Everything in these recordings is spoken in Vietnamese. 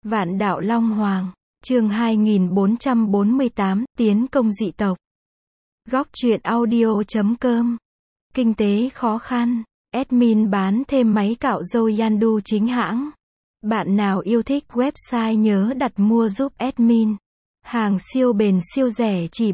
Vạn đạo Long Hoàng, chương 2448, tiến công dị tộc. Góc truyện audio.com. Kinh tế khó khăn, admin bán thêm máy cạo râu Yandu chính hãng. Bạn nào yêu thích website nhớ đặt mua giúp admin. Hàng siêu bền siêu rẻ chỉ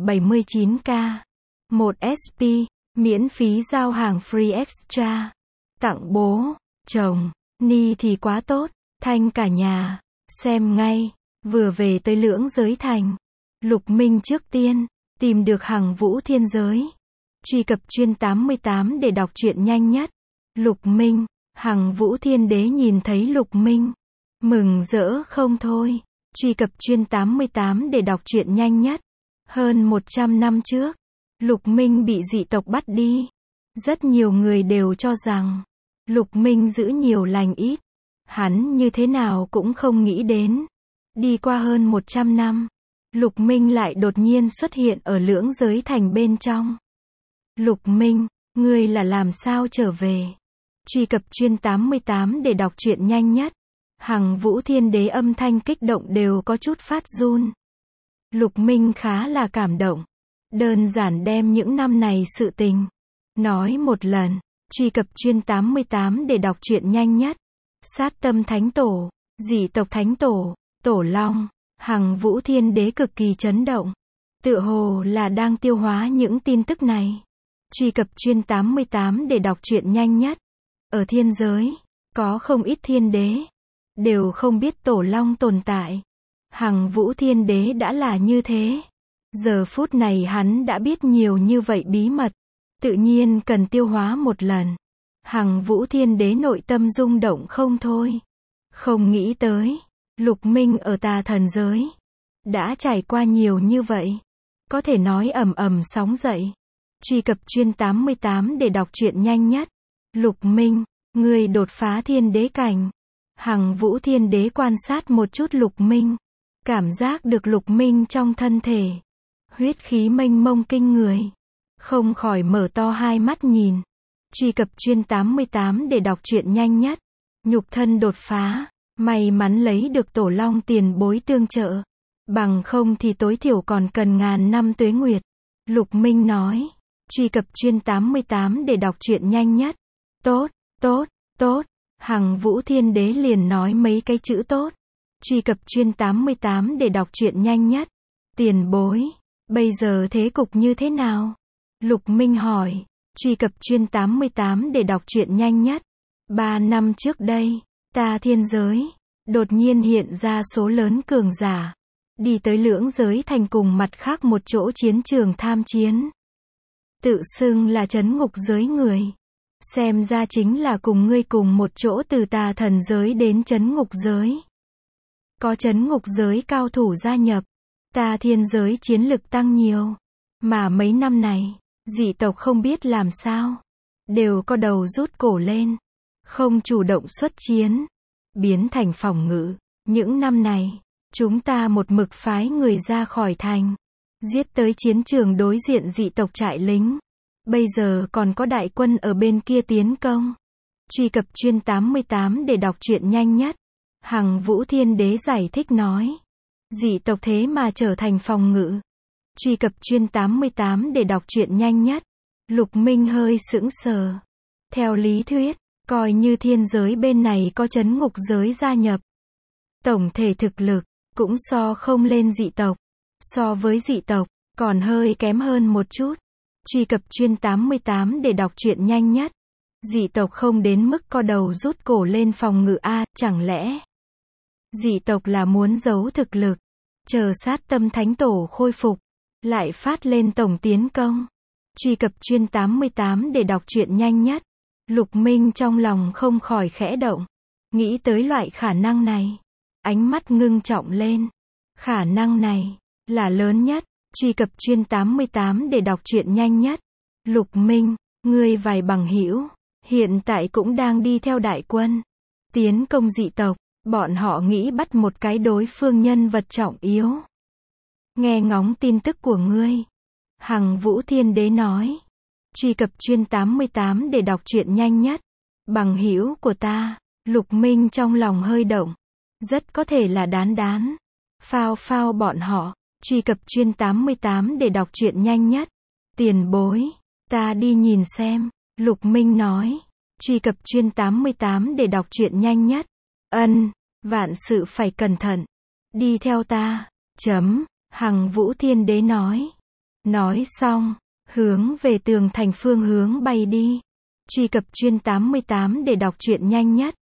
79k. 1 SP, miễn phí giao hàng free extra. Tặng bố, chồng, ni thì quá tốt, thanh cả nhà. Xem ngay, vừa về tới Lưỡng Giới Thành. Lục Minh trước tiên, tìm được Hằng Vũ Thiên Giới. Truy cập chuyên 88 để đọc truyện nhanh nhất. Lục Minh, Hằng Vũ Thiên Đế nhìn thấy Lục Minh. Mừng rỡ không thôi. Truy cập chuyên 88 để đọc truyện nhanh nhất. Hơn 100 năm trước, Lục Minh bị dị tộc bắt đi. Rất nhiều người đều cho rằng, Lục Minh giữ nhiều lành ít. Hắn như thế nào cũng không nghĩ đến. Đi qua hơn 100 năm, Lục Minh lại đột nhiên xuất hiện ở Lưỡng Giới Thành bên trong. Lục Minh, ngươi là làm sao trở về? Truy cập chuyên 88 để đọc truyện nhanh nhất. Hằng Vũ Thiên Đế âm thanh kích động đều có chút phát run. Lục Minh khá là cảm động. Đơn giản đem những năm này sự tình nói một lần. Truy cập chuyên 88 để đọc truyện nhanh nhất. Sát Tâm Thánh Tổ, dị tộc Thánh Tổ, Tổ Long, Hằng Vũ Thiên Đế cực kỳ chấn động. Tựa hồ là đang tiêu hóa những tin tức này. Truy cập chuyên 88 để đọc truyện nhanh nhất. Ở thiên giới, có không ít thiên đế, đều không biết Tổ Long tồn tại. Hằng Vũ Thiên Đế đã là như thế. Giờ phút này hắn đã biết nhiều như vậy bí mật. Tự nhiên cần tiêu hóa một lần. Hằng Vũ Thiên Đế nội tâm rung động không thôi. Không nghĩ tới, Lục Minh ở Tà Thần giới đã trải qua nhiều như vậy. Có thể nói ầm ầm sóng dậy. Truy cập chuyên 88 để đọc truyện nhanh nhất. Lục Minh, ngươi đột phá thiên đế cảnh. Hằng Vũ Thiên Đế quan sát một chút Lục Minh. Cảm giác được Lục Minh trong thân thể. Huyết khí mênh mông kinh người. Không khỏi mở to hai mắt nhìn. Truy cập chuyên 88 để đọc truyện nhanh nhất. Nhục thân đột phá. May mắn lấy được Tổ Long tiền bối tương trợ. Bằng không thì tối thiểu còn cần ngàn năm tuế nguyệt. Lục Minh nói. Truy cập chuyên 88 để đọc truyện nhanh nhất. Tốt, tốt, tốt. Hằng Vũ Thiên Đế liền nói mấy cái chữ tốt. Truy cập chuyên 88 để đọc truyện nhanh nhất. Tiền bối, bây giờ thế cục như thế nào? Lục Minh hỏi. Truy cập chuyên 88 để đọc truyện nhanh nhất. 3 năm trước đây, Ta Thiên Giới đột nhiên hiện ra số lớn cường giả, đi tới Lưỡng Giới Thành cùng mặt khác một chỗ chiến trường tham chiến. Tự xưng là Trấn Ngục Giới người. Xem ra chính là cùng ngươi cùng một chỗ từ Tà Thần Giới đến Trấn Ngục Giới. Có Trấn Ngục Giới cao thủ gia nhập, Ta Thiên Giới chiến lực tăng nhiều. Mà mấy năm này, dị tộc không biết làm sao, đều có đầu rút cổ lên, không chủ động xuất chiến, biến thành phòng ngự. Những năm này, chúng ta một mực phái người ra khỏi thành, giết tới chiến trường đối diện dị tộc trại lính. Bây giờ còn có đại quân ở bên kia tiến công. Truy cập chuyên 88 để đọc truyện nhanh nhất. Hằng Vũ Thiên Đế giải thích nói. Dị tộc thế mà trở thành phòng ngự. Truy cập chuyên 88 để đọc truyện nhanh nhất. Lục Minh hơi sững sờ. Theo lý thuyết, coi như thiên giới bên này có Trấn Ngục Giới gia nhập, tổng thể thực lực cũng so không lên dị tộc. So với dị tộc, còn hơi kém hơn một chút. Truy cập chuyên 88 để đọc truyện nhanh nhất. Dị tộc không đến mức co đầu rút cổ lên phòng ngự a, chẳng lẽ dị tộc là muốn giấu thực lực, chờ Sát Tâm Thánh Tổ khôi phục, lại phát lên tổng tiến công. Truy cập chuyên 88 để đọc truyện nhanh nhất. Lục Minh trong lòng không khỏi khẽ động. Nghĩ tới loại khả năng này, ánh mắt ngưng trọng lên. Khả năng này là lớn nhất. Truy cập chuyên 88 để đọc truyện nhanh nhất. Lục Minh, ngươi vài bằng hữu hiện tại cũng đang đi theo đại quân tiến công dị tộc. Bọn họ nghĩ bắt một cái đối phương nhân vật trọng yếu. Nghe ngóng tin tức của ngươi, Hằng Vũ Thiên Đế nói. Truy cập chuyên 88 để đọc truyện nhanh nhất. Bằng hữu của ta. Lục Minh trong lòng hơi động. Rất có thể là Đán Đán, Phao Phao bọn họ. Truy cập chuyên 88 để đọc truyện nhanh nhất. Tiền bối, ta đi nhìn xem, Lục Minh nói. Truy cập chuyên 88 để đọc truyện nhanh nhất. Ân, vạn sự phải cẩn thận. Đi theo ta. Hằng Vũ Thiên Đế nói. Nói xong, hướng về tường thành phương hướng bay đi. Truy cập chuyên 88 để đọc truyện nhanh nhất.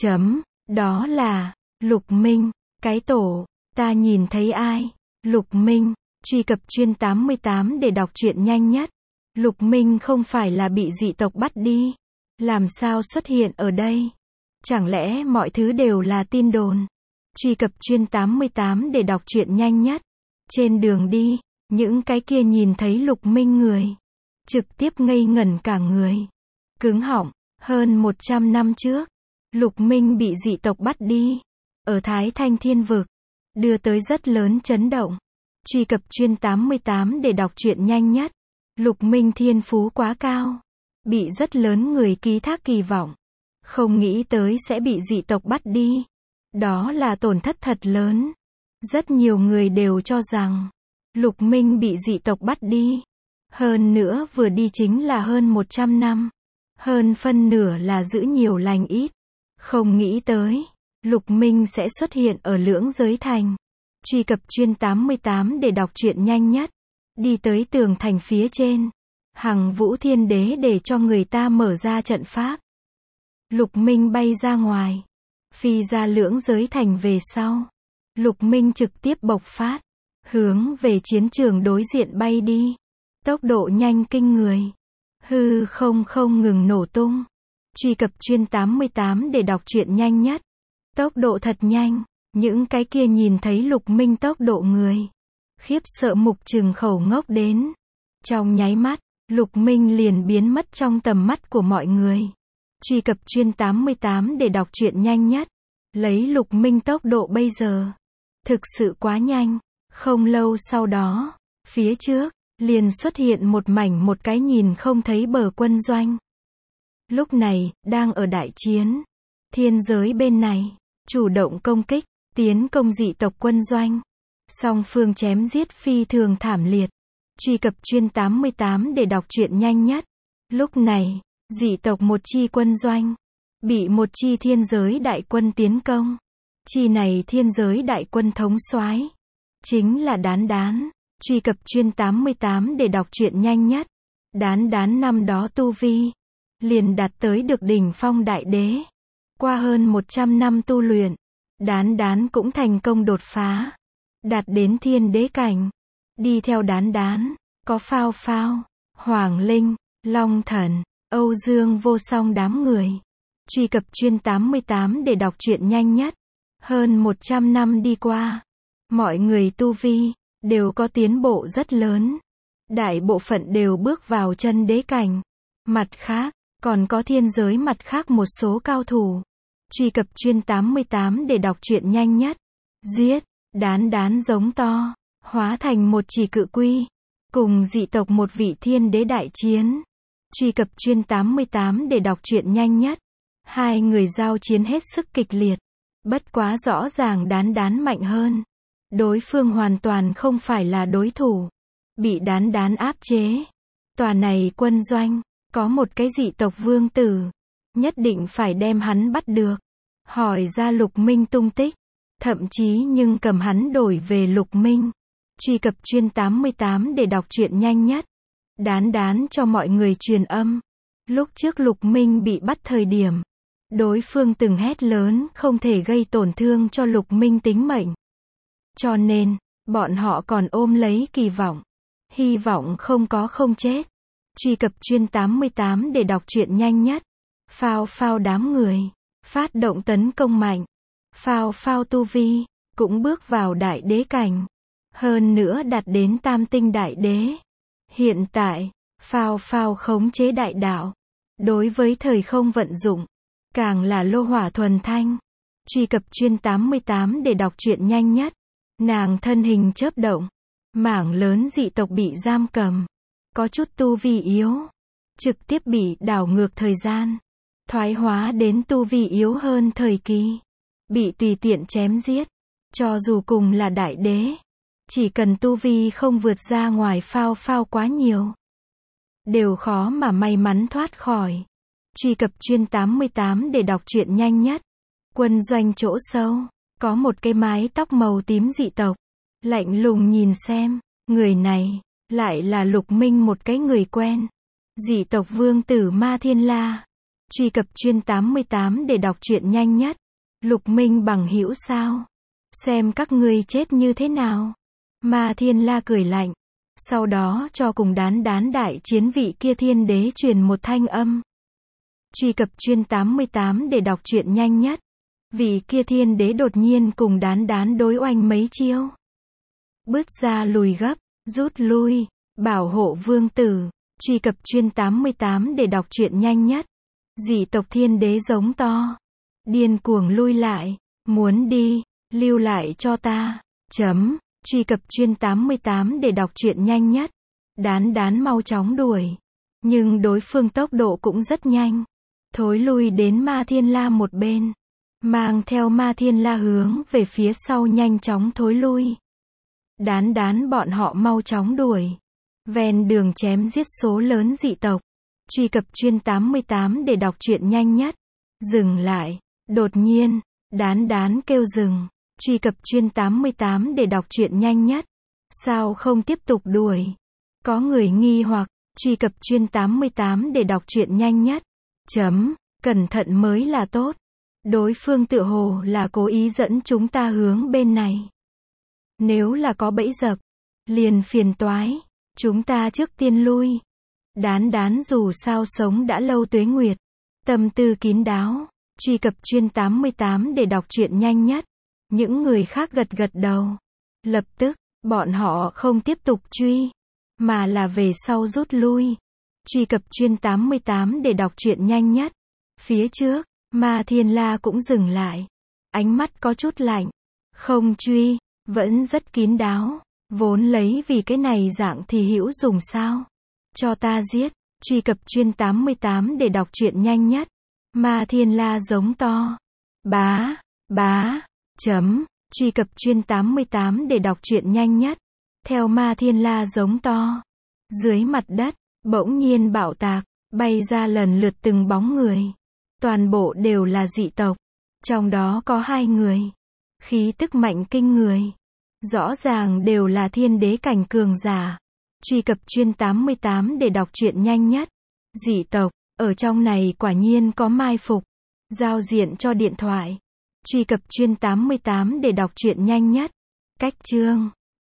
Đó là Lục Minh, cái tổ, ta nhìn thấy ai? Lục Minh, truy cập chuyên 88 để đọc truyện nhanh nhất. Lục Minh không phải là bị dị tộc bắt đi, làm sao xuất hiện ở đây? Chẳng lẽ mọi thứ đều là tin đồn? Truy cập chuyên 88 để đọc truyện nhanh nhất. Trên đường đi, những cái kia nhìn thấy Lục Minh người, trực tiếp ngây ngẩn cả người, cứng họng. Hơn 100 năm trước, Lục Minh bị dị tộc bắt đi, ở Thái Thanh Thiên Vực, đưa tới rất lớn chấn động. Truy cập chuyên 88 để đọc truyện nhanh nhất. Lục Minh thiên phú quá cao, bị rất lớn người ký thác kỳ vọng, không nghĩ tới sẽ bị dị tộc bắt đi. Đó là tổn thất thật lớn. Rất nhiều người đều cho rằng Lục Minh bị dị tộc bắt đi, hơn nữa vừa đi chính là hơn 100 năm, hơn phân nửa là giữ nhiều lành ít. Không nghĩ tới Lục Minh sẽ xuất hiện ở Lưỡng Giới Thành. Truy cập chuyên 88 để đọc truyện nhanh nhất. Đi tới tường thành phía trên, Hằng Vũ Thiên Đế để cho người ta mở ra trận pháp. Lục Minh bay ra ngoài, phi ra Lưỡng Giới Thành về sau. Lục Minh trực tiếp bộc phát, hướng về chiến trường đối diện bay đi. Tốc độ nhanh kinh người, hư không không ngừng nổ tung. Truy cập chuyên 88 để đọc truyện nhanh nhất. Tốc độ thật nhanh, những cái kia nhìn thấy Lục Minh tốc độ người, khiếp sợ mục trừng khẩu ngốc đến. Trong nháy mắt, Lục Minh liền biến mất trong tầm mắt của mọi người. Truy cập chuyên 88 để đọc truyện nhanh nhất. Lấy Lục Minh tốc độ bây giờ, thực sự quá nhanh. Không lâu sau đó, phía trước, liền xuất hiện một mảnh một cái nhìn không thấy bờ quân doanh. Lúc này, đang ở đại chiến. Thiên giới bên này, chủ động công kích, tiến công dị tộc quân doanh. Song phương chém giết phi thường thảm liệt. Truy cập chuyên 88 để đọc truyện nhanh nhất. Lúc này, dị tộc một chi quân doanh, bị một chi thiên giới đại quân tiến công. Chi này thiên giới đại quân thống soái chính là Đán Đán. Truy cập chuyên 88 để đọc truyện nhanh nhất. Đán Đán năm đó tu vi liền đạt tới được đỉnh phong đại đế. Qua hơn 100 năm tu luyện, Đán Đán cũng thành công đột phá, đạt đến thiên đế cảnh. Đi theo Đán Đán, có Phao Phao, Hoàng Linh, Long Thần, Âu Dương Vô Song đám người. Truy cập chuyên 88 để đọc truyện nhanh nhất. Hơn 100 năm đi qua, mọi người tu vi đều có tiến bộ rất lớn. Đại bộ phận đều bước vào chân đế cảnh. Mặt khác, còn có thiên giới mặt khác một số cao thủ. Truy cập chuyên 88 để đọc truyện nhanh nhất. Giết, Đán Đán giống to, hóa thành một chỉ cự quy, cùng dị tộc một vị thiên đế đại chiến. Truy cập chuyên 88 để đọc truyện nhanh nhất. Hai người giao chiến hết sức kịch liệt. Bất quá rõ ràng Đán Đán mạnh hơn. Đối phương hoàn toàn không phải là đối thủ. Bị Đán Đán áp chế. Tòa này quân doanh, có một cái dị tộc vương tử. Nhất định phải đem hắn bắt được. Hỏi ra Lục Minh tung tích. Thậm chí nhưng cầm hắn đổi về Lục Minh. Truy cập chuyên 88 để đọc truyện nhanh nhất. Đán Đán cho mọi người truyền âm. Lúc trước Lục Minh bị bắt thời điểm, đối phương từng hét lớn không thể gây tổn thương cho Lục Minh tính mệnh. Cho nên, bọn họ còn ôm lấy kỳ vọng. Hy vọng không chết. Truy cập chuyên 88 để đọc truyện nhanh nhất. Phao Phao đám người, phát động tấn công mạnh. Phao Phao tu vi, cũng bước vào đại đế cảnh. Hơn nữa đạt đến tam tinh đại đế. Hiện tại, Phao Phao khống chế đại đạo. Đối với thời không vận dụng, càng là lô hỏa thuần thanh. Truy cập chuyên 88 để đọc truyện nhanh nhất. Nàng thân hình chớp động. Mảng lớn dị tộc bị giam cầm. Có chút tu vi yếu. Trực tiếp bị đảo ngược thời gian. Thoái hóa đến tu vi yếu hơn thời kỳ. bị tùy tiện chém giết. Cho dù cùng là đại đế, chỉ cần tu vi không vượt ra ngoài phao phao quá nhiều, đều khó mà may mắn thoát khỏi. Truy cập chuyên 88 để đọc truyện nhanh nhất. Quân doanh chỗ sâu, có một cái mái tóc màu tím dị tộc, lạnh lùng nhìn xem, người này, lại là Lục Minh, một cái người quen. Dị tộc vương tử Ma Thiên La. Truy cập chuyên 88 để đọc truyện nhanh nhất. Lục Minh bằng hữu sao? Xem các ngươi chết như thế nào. Ma Thiên La cười lạnh. Sau đó cho cùng đán đán đại chiến vị kia thiên đế truyền một thanh âm. Truy cập chuyên 88 để đọc truyện nhanh nhất. Vị kia thiên đế đột nhiên cùng đán đán đối oanh mấy chiêu. Bước ra lùi gấp, rút lui, bảo hộ vương tử. Truy cập chuyên 88 để đọc truyện nhanh nhất. Dị tộc thiên đế giống to. Điên cuồng lui lại, muốn đi, lưu lại cho ta. Truy cập chuyên 88 để đọc truyện nhanh nhất. Đán đán mau chóng đuổi. Nhưng đối phương tốc độ cũng rất nhanh. Thối lui đến Ma Thiên La một bên. Mang theo Ma Thiên La hướng về phía sau nhanh chóng thối lui. Đán đán bọn họ mau chóng đuổi. Ven đường chém giết số lớn dị tộc. Truy cập chuyên 88 để đọc truyện nhanh nhất. Dừng lại. Đột nhiên, đán đán kêu dừng. Truy cập chuyên 88 để đọc truyện nhanh nhất. Sao không tiếp tục đuổi? Có người nghi hoặc. Truy cập chuyên 88 để đọc truyện nhanh nhất. Cẩn thận mới là tốt. Đối phương tựa hồ là cố ý dẫn chúng ta hướng bên này. Nếu là có bẫy dập, liền phiền toái. Chúng ta trước tiên lui. Đán đán dù sao sống đã lâu tuế nguyệt. Tâm tư kín đáo. Truy cập chuyên 88 để đọc truyện nhanh nhất. Những người khác gật gật đầu. Lập tức, bọn họ không tiếp tục truy, mà là về sau rút lui. Truy cập chuyên 88 để đọc truyện nhanh nhất. Phía trước, Ma Thiên La cũng dừng lại. Ánh mắt có chút lạnh. Không truy, vẫn rất kín đáo. Vốn lấy vì cái này dạng thì hữu dùng sao? Cho ta giết. Truy cập chuyên 88 để đọc truyện nhanh nhất. Ma Thiên La giống to. Bá. Truy cập chuyên 88 để đọc truyện nhanh nhất. Theo Ma Thiên La giống to. Dưới mặt đất, bỗng nhiên bạo tạc, bay ra lần lượt từng bóng người. Toàn bộ đều là dị tộc. Trong đó có 2 người. Khí tức mạnh kinh người. Rõ ràng đều là thiên đế cảnh cường giả. Truy cập chuyên 88 để đọc truyện nhanh nhất. Dị tộc, ở trong này quả nhiên có mai phục. Giao diện cho điện thoại. Truy cập chuyên 88 để đọc truyện nhanh nhất. Cách chương